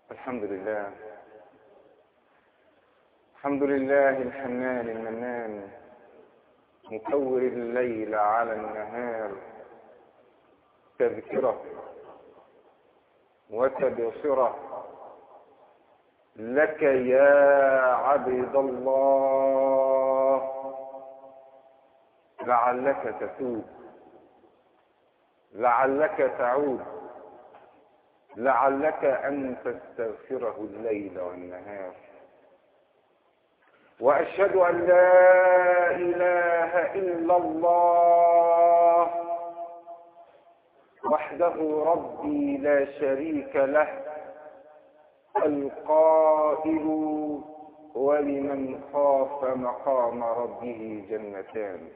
الحمد لله. الحمد لله الحنان المنان، مكور الليل على النهار، تذكرة وتبصرة لك يا عبد الله، لعلك تتوب، لعلك تعود، لعلك أن تستغفره الليل والنهار. وأشهد أن لا إله إلا الله وحده ربي لا شريك له، القائل ولمن خاف مقام ربه جنتان،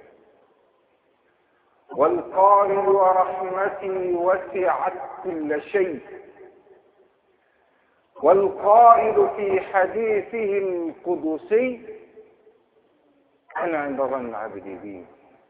والقائل ورحمتي وسعت كل شيء، والقائل في حديثه القدسي أنا عند ظن عبدي بي.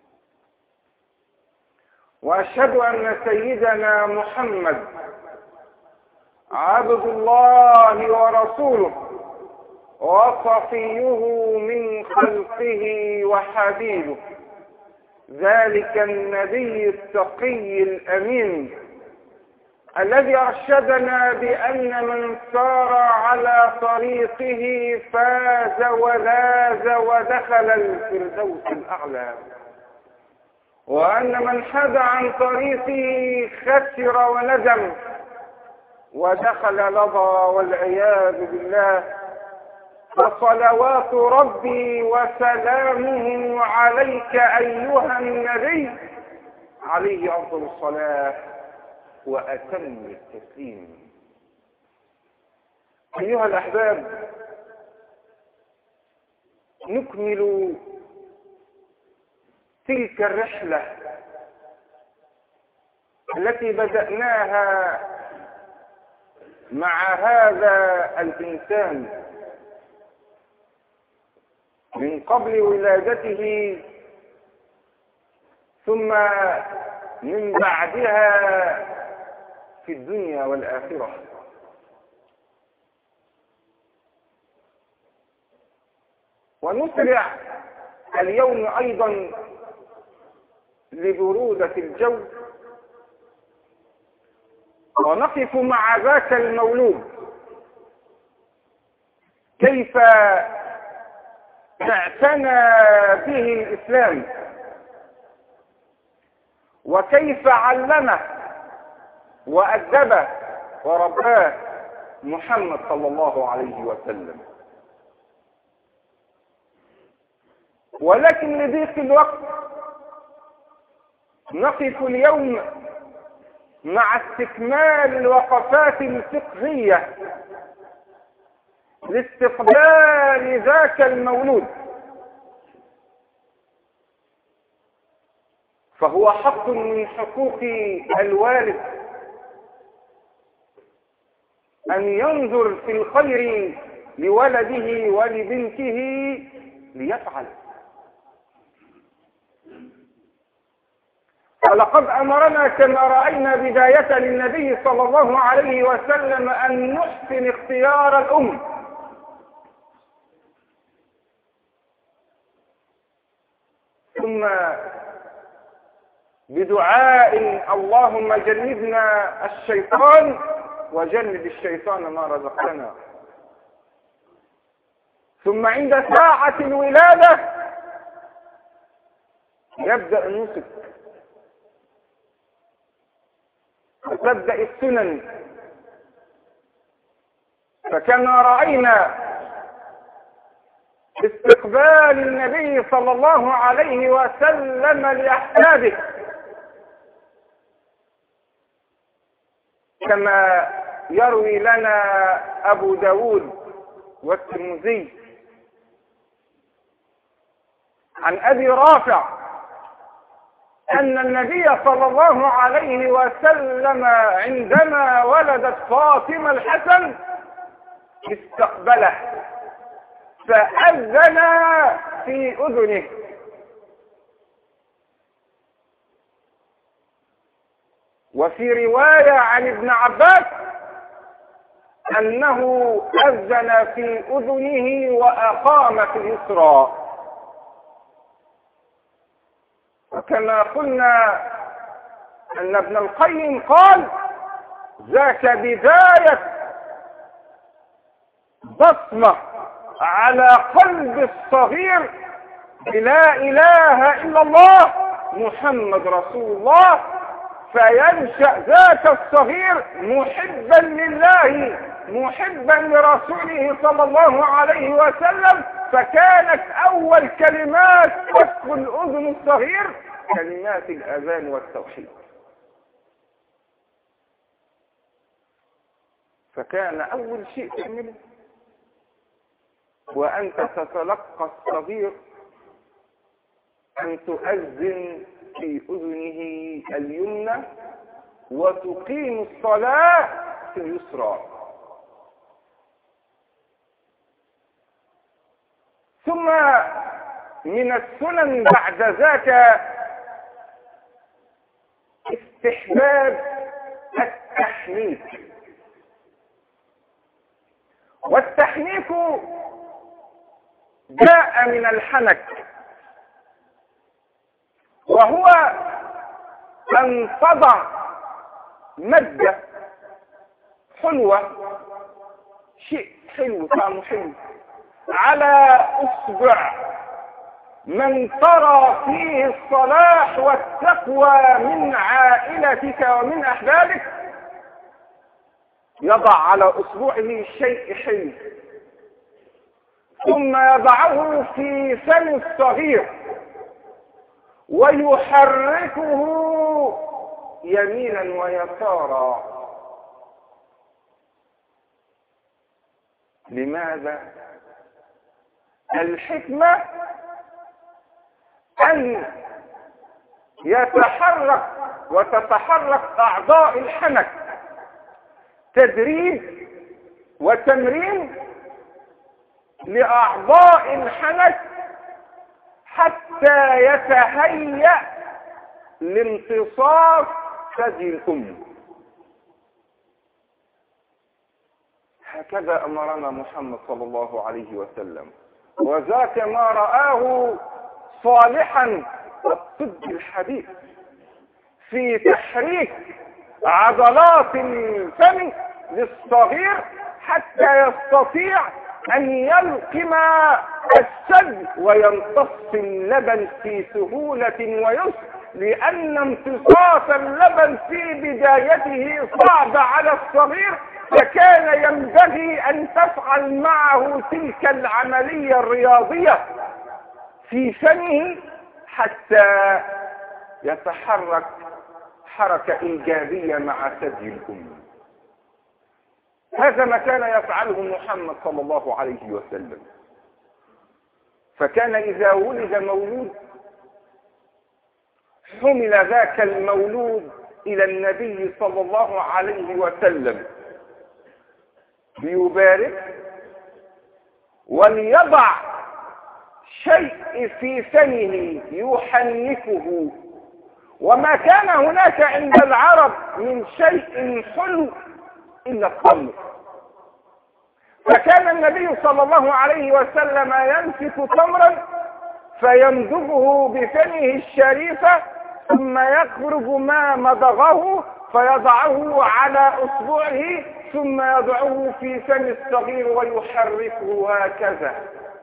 وأشهد أن سيدنا محمد عبد الله ورسوله وصفيه من خلقه وحبيبه، ذلك النبي التقي الأمين الذي أرشدنا بأن من سار على طريقه فاز ولاذ ودخل الفردوس الأعلى، وأن من حاد عن طريقه خسر وندم ودخل لظى والعياذ بالله. فصلوات ربي وسلامه عليك أيها النبي، عليه أفضل الصلاة وأتم التسليم. أيها الأحباب، نكمل تلك الرحلة التي بدأناها مع هذا الإنسان من قبل ولادته، ثم من بعدها في الدنيا والآخرة. ونسرع اليوم أيضا لبرودة الجو، ونقف مع ذاك المولود كيف اعتنى به الإسلام، وكيف علمه وأدبه ورباه محمد صلى الله عليه وسلم. ولكن لضيق الوقت نقف اليوم مع استكمال الوقفات الفقهية لاستقبال ذاك المولود، فهو حق من حقوق الوالد أن ينظر في الخير لولده ولبنته ليفعل. ولقد أمرنا كما رأينا بداية للنبي صلى الله عليه وسلم أن نحسن اختيار الأم، ثم بدعاء اللهم جنبنا الشيطان وجنب الشيطان ما رزقنا، ثم عند ساعة الولادة يبدأ النسك وتبدأ السنن. فكما رأينا استقبال النبي صلى الله عليه وسلم لأحبابه، كما يروي لنا أبو داود والترمذي عن أبي رافع أن النبي صلى الله عليه وسلم عندما ولدت فاطمة الحسن استقبله فأذن في أذنه، وفي رواية عن ابن عباس أنه أذن في أذنه وأقام في اليسرى. وكما قلنا أن ابن القيم قال ذاك بداية بصمة على قلب الصغير بلا إله إلا الله محمد رسول الله، فينشأ ذاك الصغير محبا لله محبا لرسوله صلى الله عليه وسلم. فكانت أول كلمات تدخل أذن الصغير كلمات الأذان والتوحيد. فكان أول شيء تعمله وأنت تتلقى الصغير أن تؤذن في أذنه اليمنى وتقيم الصلاة في اليسرى. ثم من السنن بعد ذاك استحباب التحنيك. والتحنيك جاء من الحنك، وهو أن تضع مادة حلوة، شيء حلو طعمه حلو، على أصبع من ترى فيه الصلاح والتقوى من عائلتك ومن أحبابك، يضع على أصبعه شيء حلو ثم يضعه في فم الصغير ويحركه يمينا ويسارا. لماذا؟ الحكمة أن يتحرك وتتحرك أعضاء الحنك تدريب وتمرين لأعضاء الحنك حتى يتهيأ لامتصاص ثدي الأم. هكذا أمرنا محمد صلى الله عليه وسلم، وذاك ما رآه صالحا الطب الحديث في تحريك عضلات الفم للصغير حتى يستطيع أن يلقم الثدي ويمتص اللبن في سهولة ويسر، لأن امتصاص اللبن في بدايته صعب على الصغير، فكان ينبغي أن تفعل معه تلك العملية الرياضية في فمه حتى يتحرك حركة إيجابية مع ثدي الأم. هذا ما كان يفعله محمد صلى الله عليه وسلم. فكان إذا ولد مولود حمل ذاك المولود إلى النبي صلى الله عليه وسلم ليبارك وليضع شيء في فمه يحنكه. وما كان هناك عند العرب من شيء حلو إلا الخمر، فكان النبي صلى الله عليه وسلم يمسك تمرا فيمضغه بفمه الشريفة ثم يخرج ما مضغه فيضعه على أصبعه ثم يضعه في فم الصغير ويحركه هكذا.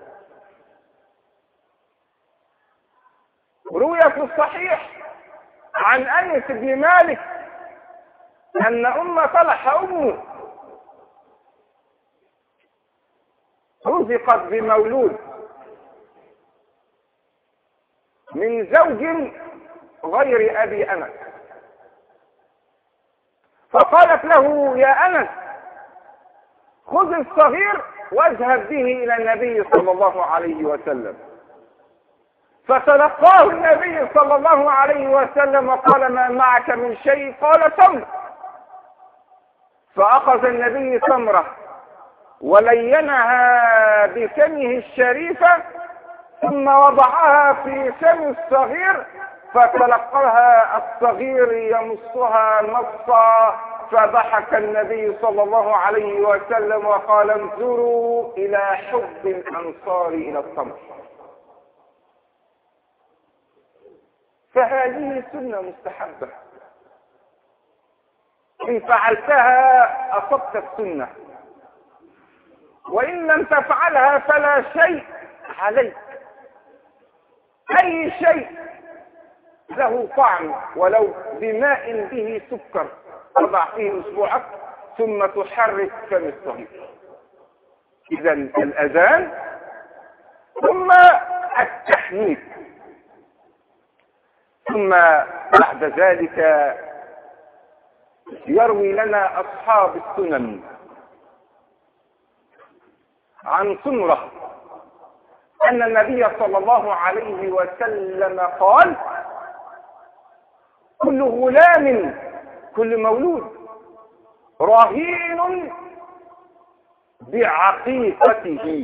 روي في الصحيح عن أنس بن مالك أن أم طلح أمه رزقت بمولود من زوج غير أبي أنس، فقالت له يا أنس خذ الصغير واذهب به إلى النبي صلى الله عليه وسلم. فتلقاه النبي صلى الله عليه وسلم وقال ما معك من شيء؟ قال تمر. فأخذ النبي تمرة ولينها بفمه الشريفة ثم وضعها في فم الصغير فتلقاها الصغير يمصها مصا فضحك النبي صلى الله عليه وسلم وقال انظروا إلى حب الأنصار إلى التمر. فهذه سنة مستحبة، إن فعلتها أصبت السنة، وإن لم تفعلها فلا شيء عليك. أي شيء له طعم ولو بماء به سكر تضع فيه أصبعك ثم تحرك فم الصغير. إذا الأذان ثم التحميد، ثم بعد ذلك يروي لنا أصحاب السنن عن سمرة أن النبي صلى الله عليه وسلم قال كل غلام، كل مولود رهين بعقيقته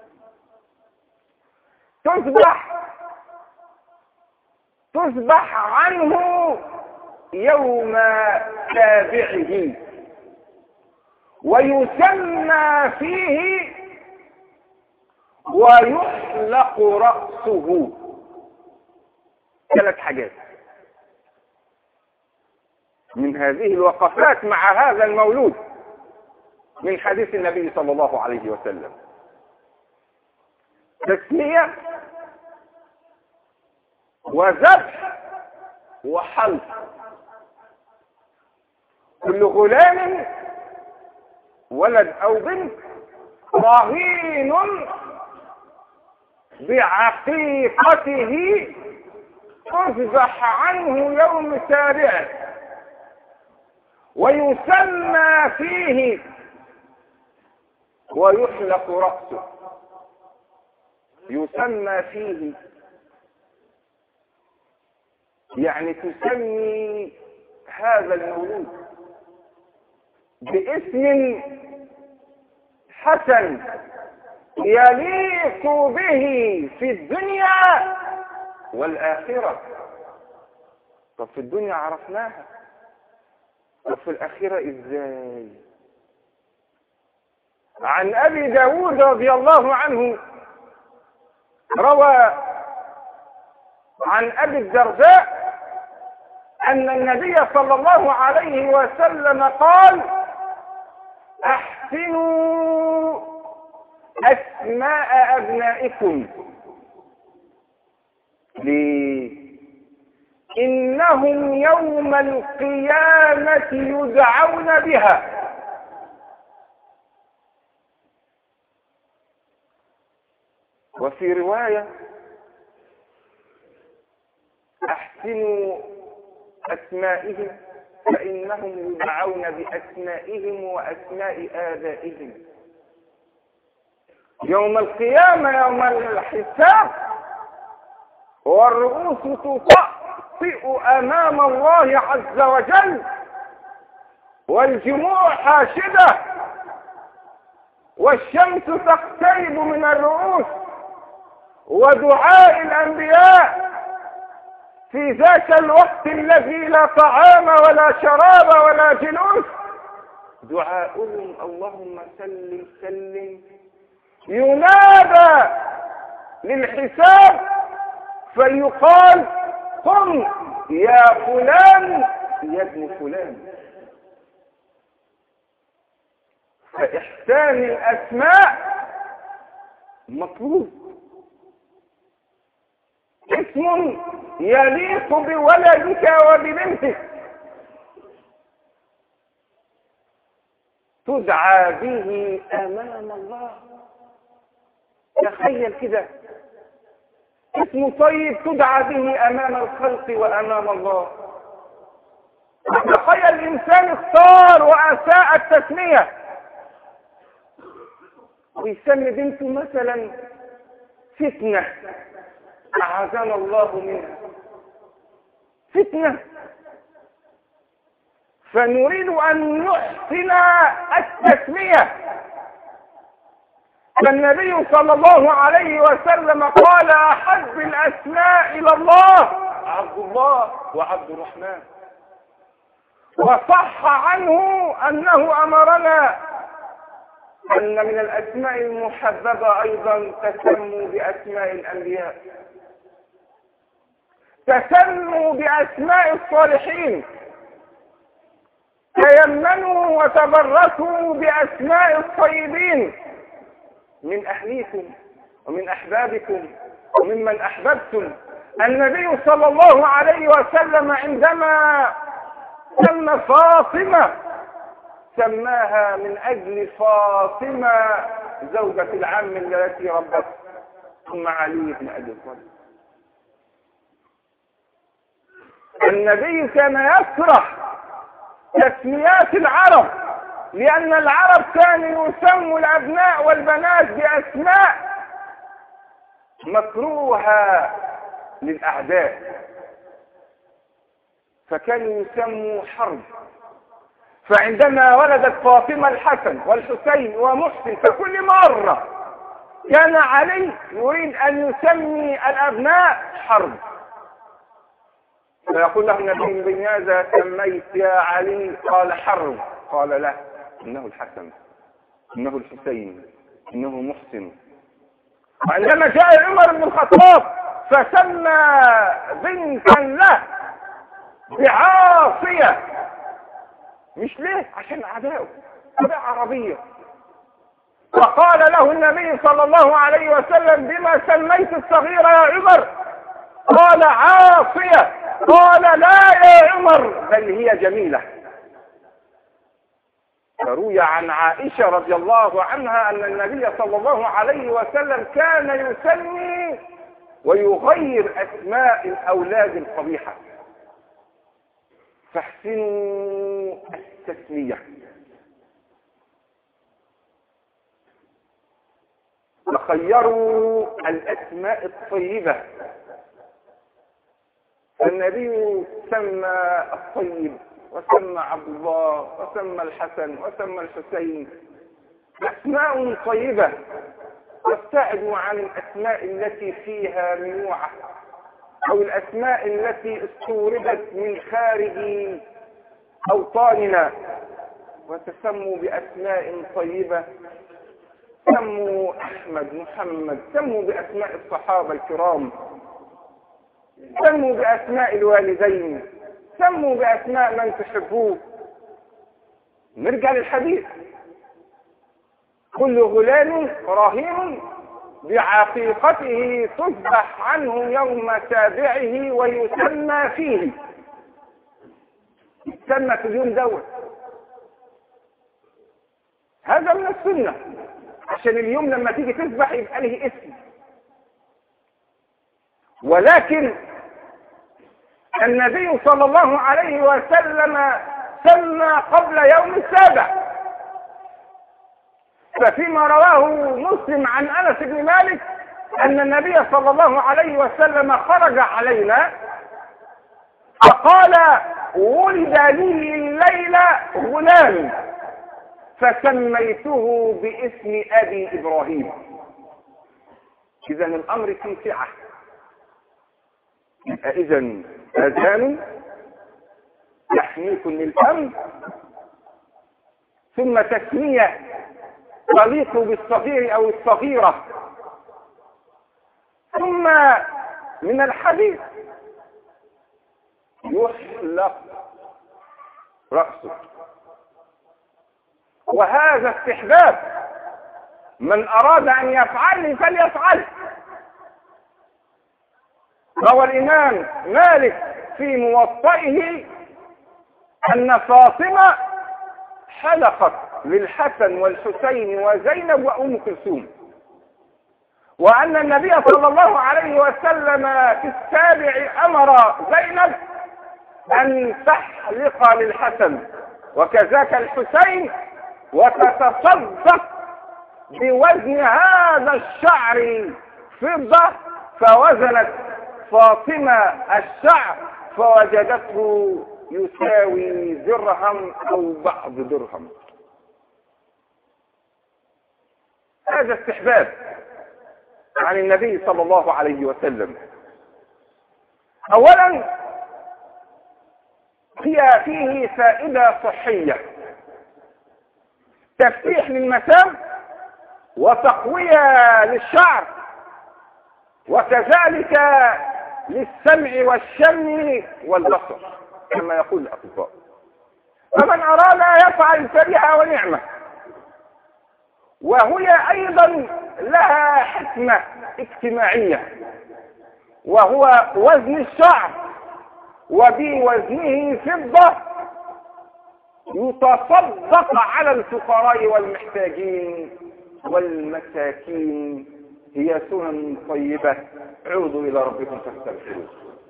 تذبح عنه يوم سابعه، ويسمى فيه ويحلق رأسه. 3 حاجات من هذه الوقفات مع هذا المولود من حديث النبي صلى الله عليه وسلم: تسمية وذبح وحلق. كل غلام ولد أو بنت رهين بعقيقته تذبح عنه يوم سابعه، ويسمى فيه ويحلق رأسه. يسمى فيه يعني تسمي هذا المولود باسم حسن يليق به في الدنيا والآخرة. طب في الدنيا عرفناها، طب في الآخرة إزاي؟ عن أبي داود رضي الله عنه روى عن أبي الدرداء أن النبي صلى الله عليه وسلم قال: أحسنوا أسماء أبنائكم، إنهم يوم القيامة يدعون بها. وفي رواية: أحسنوا أسمائهم فإنهم يدعون بأسمائهم وأسماء آبائهم. يوم القيامة، يوم الحساب، والرؤوس تطأطئ أمام الله عز وجل، والجموع حاشدة، والشمس تقترب من الرؤوس، ودعاء الأنبياء في ذاك الوقت الذي لا طعام ولا شراب ولا جلوس، دعاؤهم اللهم سلم سلم، ينادى للحساب فيقال: قم يا فلان يا ابن فلان. فإحسان الأسماء مطلوب. اسم يليق بولدك وببنتك تدعى به أمام الله. تخيل كده، اسم طيب تدعى به أمام الخلق وأمام الله. تخيل الإنسان اختار وأساء التسمية ويسمي بنته مثلا فتنة، أعاذنا الله منها، فتنة. فنريد أن نحسن التسمية. فالنبي صلى الله عليه وسلم قال: أحب الأسماء إلى الله عبد الله وعبد الرحمن. وصح عنه أنه أمرنا أن من الأسماء المحببة أيضا تسموا بأسماء الأنبياء، تسموا بأسماء الصالحين، تيمنوا وتبركوا بأسماء الطيبين من أهليكم ومن أحبابكم وممن أحببتم. النبي صلى الله عليه وسلم عندما سمى فاطمة سماها من أجل فاطمة زوجة العم التي ربته ثم علي بن أبي طالب. النبي كان يكره تسميات العرب، لأن العرب كانوا يسموا الأبناء والبنات بأسماء مكروهة للأعداء، فكانوا يسموا حرب. فعندما ولدت فاطمة الحسن والحسين ومحسن فكل مرة كان علي يريد أن يسمي الأبناء حرب، فيقول له النبي: بماذا سميت يا علي؟ قال: حرب. قال: لا، إنه الحسن، إنه الحسين، إنه محسن. وعندما جاء عمر بن الخطاب فسمى بنتا له بعاصية، مش ليه؟ عشان أعدائه، طبيعة عربية. فقال له النبي صلى الله عليه وسلم: بما سميت الصغيرة يا عمر؟ قال: عاصية. قال: لا يا عمر، بل هي جميلة. فروي عن عائشة رضي الله عنها أن النبي صلى الله عليه وسلم كان يسمي ويغير أسماء الأولاد القبيحة. فاحسنوا التسمية. وخيروا الأسماء الطيبة. النبي سمى الطيب وسمى عبد الله وسمى الحسن وسمى الحسين، أسماء طيبة. وابتعدوا عن الأسماء التي فيها منوعة أو الأسماء التي استوردت من خارج أوطاننا، وتسموا بأسماء طيبة. سموا أحمد، محمد، سموا بأسماء الصحابة الكرام، سموا بأسماء الوالدين، سموا بأسماء من تحبوه. نرجع للحديث: كل غلام رهين بعقيقته تذبح عنه يوم سابعه ويسمى فيه. يسمى في اليوم دوت. هذا من السنة، عشان اليوم لما تيجي تذبح يبقى له اسم. ولكن النبي صلى الله عليه وسلم سمى قبل يوم السابع. ففيما رواه مسلم عن أنس بن مالك أن النبي صلى الله عليه وسلم خرج علينا فقال: ولد لي الليلة غلام فسميته باسم أبي إبراهيم. إذن الأمر فيه سعة. إذن أذان تحنيك للفم، ثم تسمية تليق بالصغير أو الصغيرة، ثم من الحديث يحلق رأسه. وهذا استحباب، من أراد أن يفعل فليفعل. روى الإمام مالك في موطئه أن فاطمة حلقت للحسن والحسين وزينب وأم كلثوم، وأن النبي صلى الله عليه وسلم في السابع أمر زينب أن تحلق للحسن وكذاك الحسين وتتصدق بوزن هذا الشعر فضة. فوزنت فاطمة الشعر فوجدته يساوي درهم أو بعض درهم. هذا استحباب عن النبي صلى الله عليه وسلم. أولا فيه فائدة صحية، تفتيح للمسام وتقوية للشعر، وكذلك للسمع والشم والبصر كما يقول الأطباء. فمن أراد يفعل فبها ونعمة. وهي أيضا لها حكمة اجتماعية، وهو وزن الشعر وبوزنه فضة يتصدق على الفقراء والمحتاجين والمساكين. هي سنن طيبة. عودوا إلى ربكم فاستغفروه.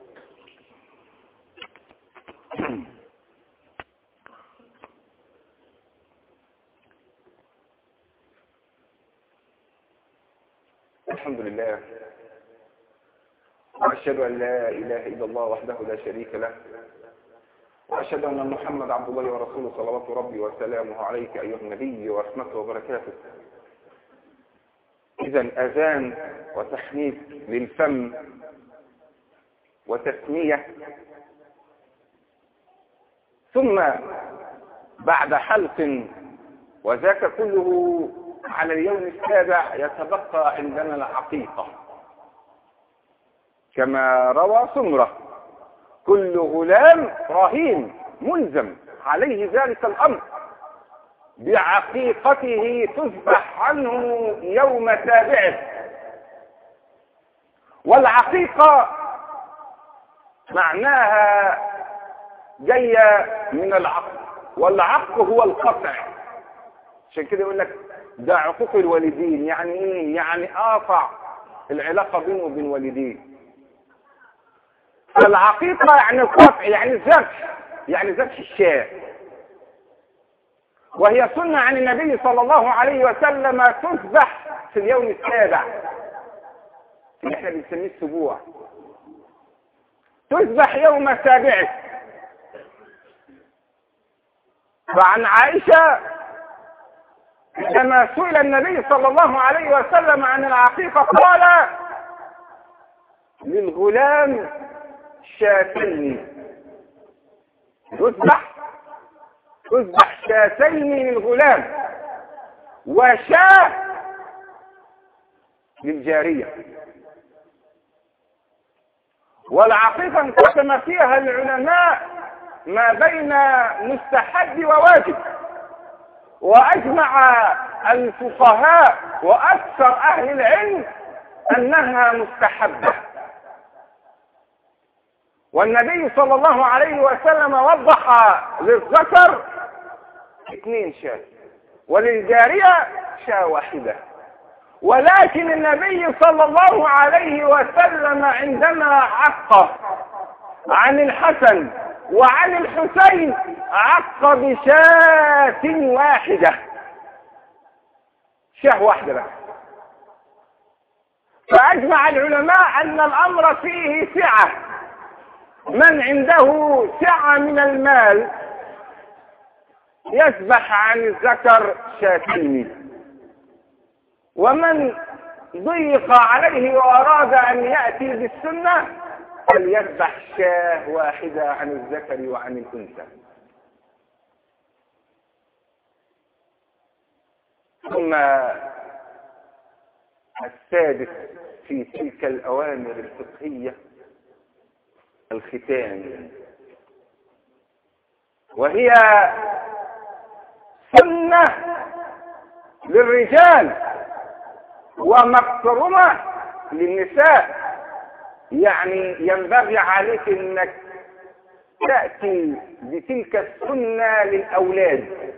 الحمد لله، وأشهد أن لا إله إلا الله وحده لا شريك له، وأشهد أن محمد عبد الله ورسوله صلوات ربي وسلامه عليك أيها النبي ورحمته وبركاته. إذا أذان وتحنيك للفم وتسمية، ثم بعد حلق، وذاك كله على اليوم السابع يتبقى عندنا العقيقة كما روى سمرة: كل غلام رهين ملزم عليه ذلك الأمر بعقيقته تذبح عنه يوم سابعه. والعقيقة معناها جاية من العق، والعق هو القطع. عشان كده يقول لك ده عقوق الوالدين. يعني ايه؟ يعني قاطع العلاقة بينه وبين والديه. فالعقيقة يعني القطع، يعني الذبح، يعني ذبح الشاة. وهي سنة عن النبي صلى الله عليه وسلم تذبح في اليوم السابع اللي احنا بنسميه السبوع، تذبح يوم سابعه. فعن عائشة لما سئل النبي صلى الله عليه وسلم عن العقيقة قال: للغلام شاتين، تذبح شاتين للغلام وشاة للجارية. والعقيقة انقسم فيها العلماء ما بين مستحب وواجب، وأجمع الفقهاء وأكثر أهل العلم أنها مستحبة. والنبي صلى الله عليه وسلم وضح للذكر 2 شاة وللجارية شاة واحدة. ولكن النبي صلى الله عليه وسلم عندما عق عن الحسن وعن الحسين عق بشاة واحدة، شاة واحدة بس. فأجمع العلماء أن الأمر فيه سعة. من عنده سعة من المال يذبح عن الذكر شاتين، ومن ضيق عليه وأراد أن يأتي بالسنة فليذبح شاة واحدة عن الذكر وعن الأنثى. ثم السادس في تلك الأوامر الفقهية الختان، وهي سنة للرجال ومكرمة للنساء. يعني ينبغي عليك انك تأتي بتلك السنة للأولاد.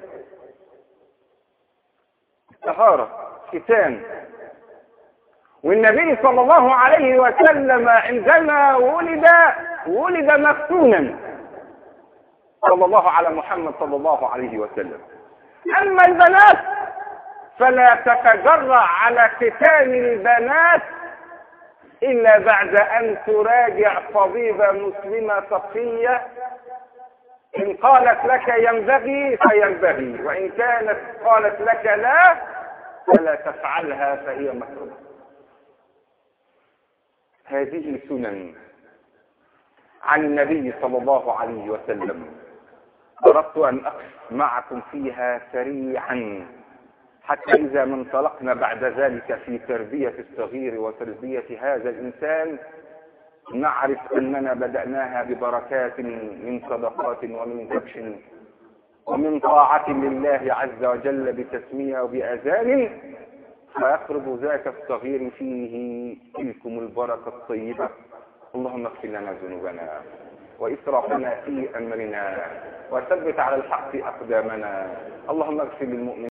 طهارة، ختان. والنبي صلى الله عليه وسلم عندما ولد مختونا صلى الله على محمد صلى الله عليه وسلم. أما البنات فلا تتجرأ على ختان البنات إلا بعد أن تراجع طبيبة مسلمة تقية. إن قالت لك ينبغي فينبغي، وإن كانت قالت لك لا فلا تفعلها فهي مكروه. هذه سنن. عن النبي صلى الله عليه وسلم. أردت أن أقف معكم فيها سريعا حتى إذا ما انطلقنا بعد ذلك في تربية الصغير وتربية هذا الإنسان نعرف أننا بدأناها ببركات من صدقات ومن كبش ومن طاعة لله عز وجل بتسمية وبأذان، فيقرب ذاك الصغير فيه تلكم البركة الطيبة. اللهم اغفر لنا ذنوبنا وإسرافنا في أمرنا وثبت على الحق أقدامنا. اللهم اغفر للمؤمنين